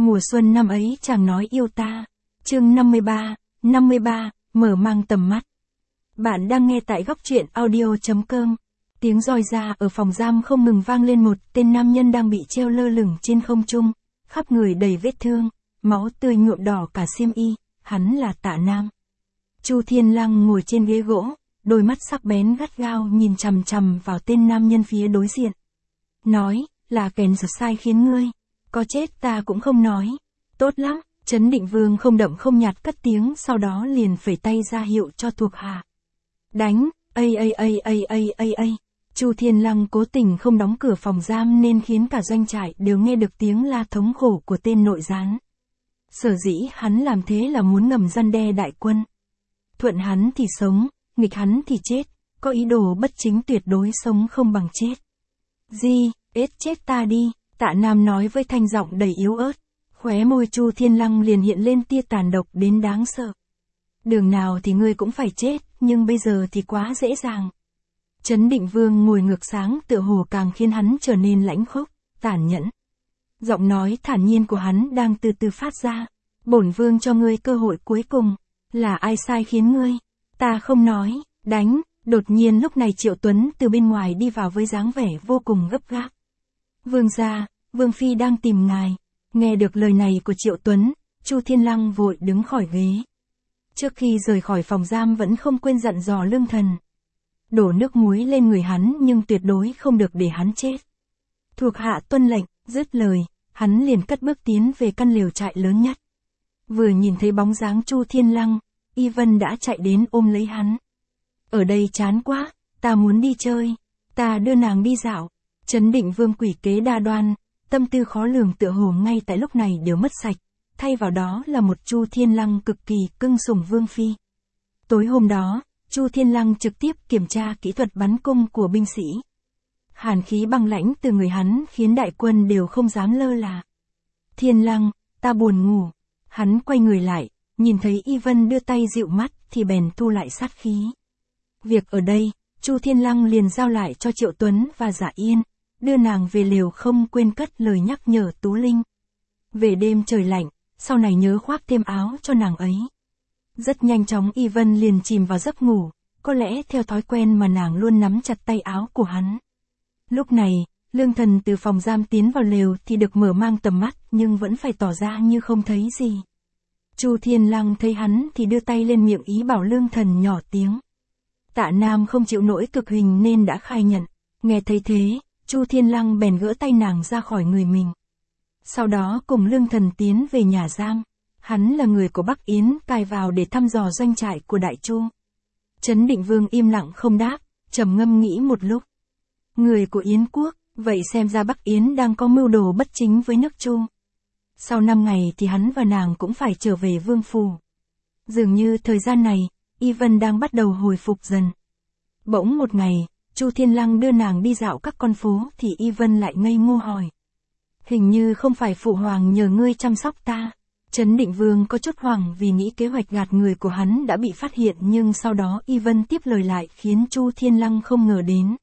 Mùa xuân năm ấy chàng nói yêu ta. Chương 53, mở mang tầm mắt. Bạn đang nghe tại góc truyện audio.com. Tiếng roi ra ở phòng giam không ngừng vang lên, một tên nam nhân đang bị treo lơ lửng trên không trung, khắp người đầy vết thương, máu tươi nhuộm đỏ cả xiêm y, hắn là Tạ Nam. Chu Thiên Lăng ngồi trên ghế gỗ, đôi mắt sắc bén gắt gao nhìn chằm chằm vào tên nam nhân phía đối diện. Nói, là kẻn sai khiến ngươi, có chết ta cũng không nói. Tốt lắm, Trấn Định Vương không đậm không nhạt cất tiếng, sau đó liền phẩy tay ra hiệu cho thuộc hạ. Đánh, Chu Thiên Lăng cố tình không đóng cửa phòng giam nên khiến cả doanh trại đều nghe được tiếng la thống khổ của tên nội gián. Sở dĩ hắn làm thế là muốn ngầm răn đe đại quân. Thuận hắn thì sống, nghịch hắn thì chết, có ý đồ bất chính tuyệt đối sống không bằng chết. Chết ta đi, Tạ Nam nói với thanh giọng đầy yếu ớt. Khóe môi Chu Thiên Lăng liền hiện lên tia tàn độc đến đáng sợ. Đường nào thì ngươi cũng phải chết, nhưng bây giờ thì quá dễ dàng. Trấn Định Vương ngồi ngược sáng tựa hồ càng khiến hắn trở nên lãnh khốc, tàn nhẫn. Giọng nói thản nhiên của hắn đang từ từ phát ra. Bổn vương cho ngươi cơ hội cuối cùng. Là ai sai khiến ngươi? Ta không nói, đánh. Đột nhiên lúc này Triệu Tuấn từ bên ngoài đi vào với dáng vẻ vô cùng gấp gáp. Vương gia, Vương Phi đang tìm ngài. Nghe được lời này của Triệu Tuấn, Chu Thiên Lăng vội đứng khỏi ghế. Trước khi rời khỏi phòng giam vẫn không quên dặn dò Lương Thần. Đổ nước muối lên người hắn nhưng tuyệt đối không được để hắn chết. Thuộc hạ tuân lệnh, dứt lời, hắn liền cất bước tiến về căn lều trại lớn nhất. Vừa nhìn thấy bóng dáng Chu Thiên Lăng, Y Vân đã chạy đến ôm lấy hắn. Ở đây chán quá, ta muốn đi chơi, ta đưa nàng đi dạo. Trấn Định Vương quỷ kế đa đoan, tâm tư khó lường tựa hồ ngay tại lúc này đều mất sạch, thay vào đó là một Chu Thiên Lăng cực kỳ cưng sủng Vương Phi. Tối hôm đó, Chu Thiên Lăng trực tiếp kiểm tra kỹ thuật bắn cung của binh sĩ. Hàn khí băng lãnh từ người hắn khiến đại quân đều không dám lơ là. Thiên Lăng, ta buồn ngủ. Hắn quay người lại, nhìn thấy Y Vân đưa tay dịu mắt thì bèn thu lại sát khí. Việc ở đây, Chu Thiên Lăng liền giao lại cho Triệu Tuấn và Dạ Yên, đưa nàng về lều không quên cất lời nhắc nhở Tú Linh. Về đêm trời lạnh, sau này nhớ khoác thêm áo cho nàng ấy. Rất nhanh chóng Y Vân liền chìm vào giấc ngủ, có lẽ theo thói quen mà nàng luôn nắm chặt tay áo của hắn. Lúc này, Lương Thần từ phòng giam tiến vào lều thì được mở mang tầm mắt nhưng vẫn phải tỏ ra như không thấy gì. Chu Thiên Lăng thấy hắn thì đưa tay lên miệng ý bảo Lương Thần nhỏ tiếng. Tạ Nam không chịu nổi cực hình nên đã khai nhận. Nghe thấy thế, Chu Thiên Lăng bèn gỡ tay nàng ra khỏi người mình. Sau đó cùng Lương Thần tiến về nhà giam. Hắn là người của Bắc Yến cai vào để thăm dò doanh trại của Đại Chu. Trấn Định Vương im lặng không đáp, trầm ngâm nghĩ một lúc. Người của Yến quốc, vậy xem ra Bắc Yến đang có mưu đồ bất chính với nước Chu. Sau 5 ngày thì hắn và nàng cũng phải trở về vương phủ. Dường như thời gian này, Y Vân đang bắt đầu hồi phục dần. Bỗng một ngày, Chu Thiên Lăng đưa nàng đi dạo các con phố thì Y Vân lại ngây ngô hỏi. Hình như không phải phụ hoàng nhờ ngươi chăm sóc ta. Trấn Định Vương có chút hoảng vì nghĩ kế hoạch gạt người của hắn đã bị phát hiện, nhưng sau đó Y Vân tiếp lời lại khiến Chu Thiên Lăng không ngờ đến.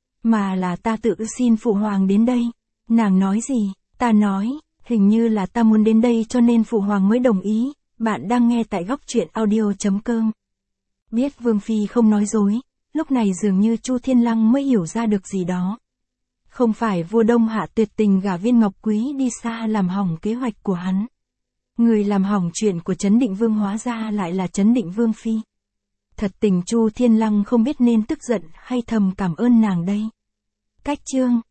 Mà là ta tự xin phụ hoàng đến đây. Nàng nói gì? Ta nói, hình như là ta muốn đến đây cho nên phụ hoàng mới đồng ý. Bạn đang nghe tại góc truyện audio.com. Biết Vương Phi không nói dối, lúc này dường như Chu Thiên Lăng mới hiểu ra được gì đó. Không phải vua Đông Hạ tuyệt tình gả Viên Ngọc Quý đi xa làm hỏng kế hoạch của hắn. Người làm hỏng chuyện của Trấn Định Vương hóa ra lại là Trấn Định Vương Phi. Thật tình Chu Thiên Lăng không biết nên tức giận hay thầm cảm ơn nàng đây. Cách chương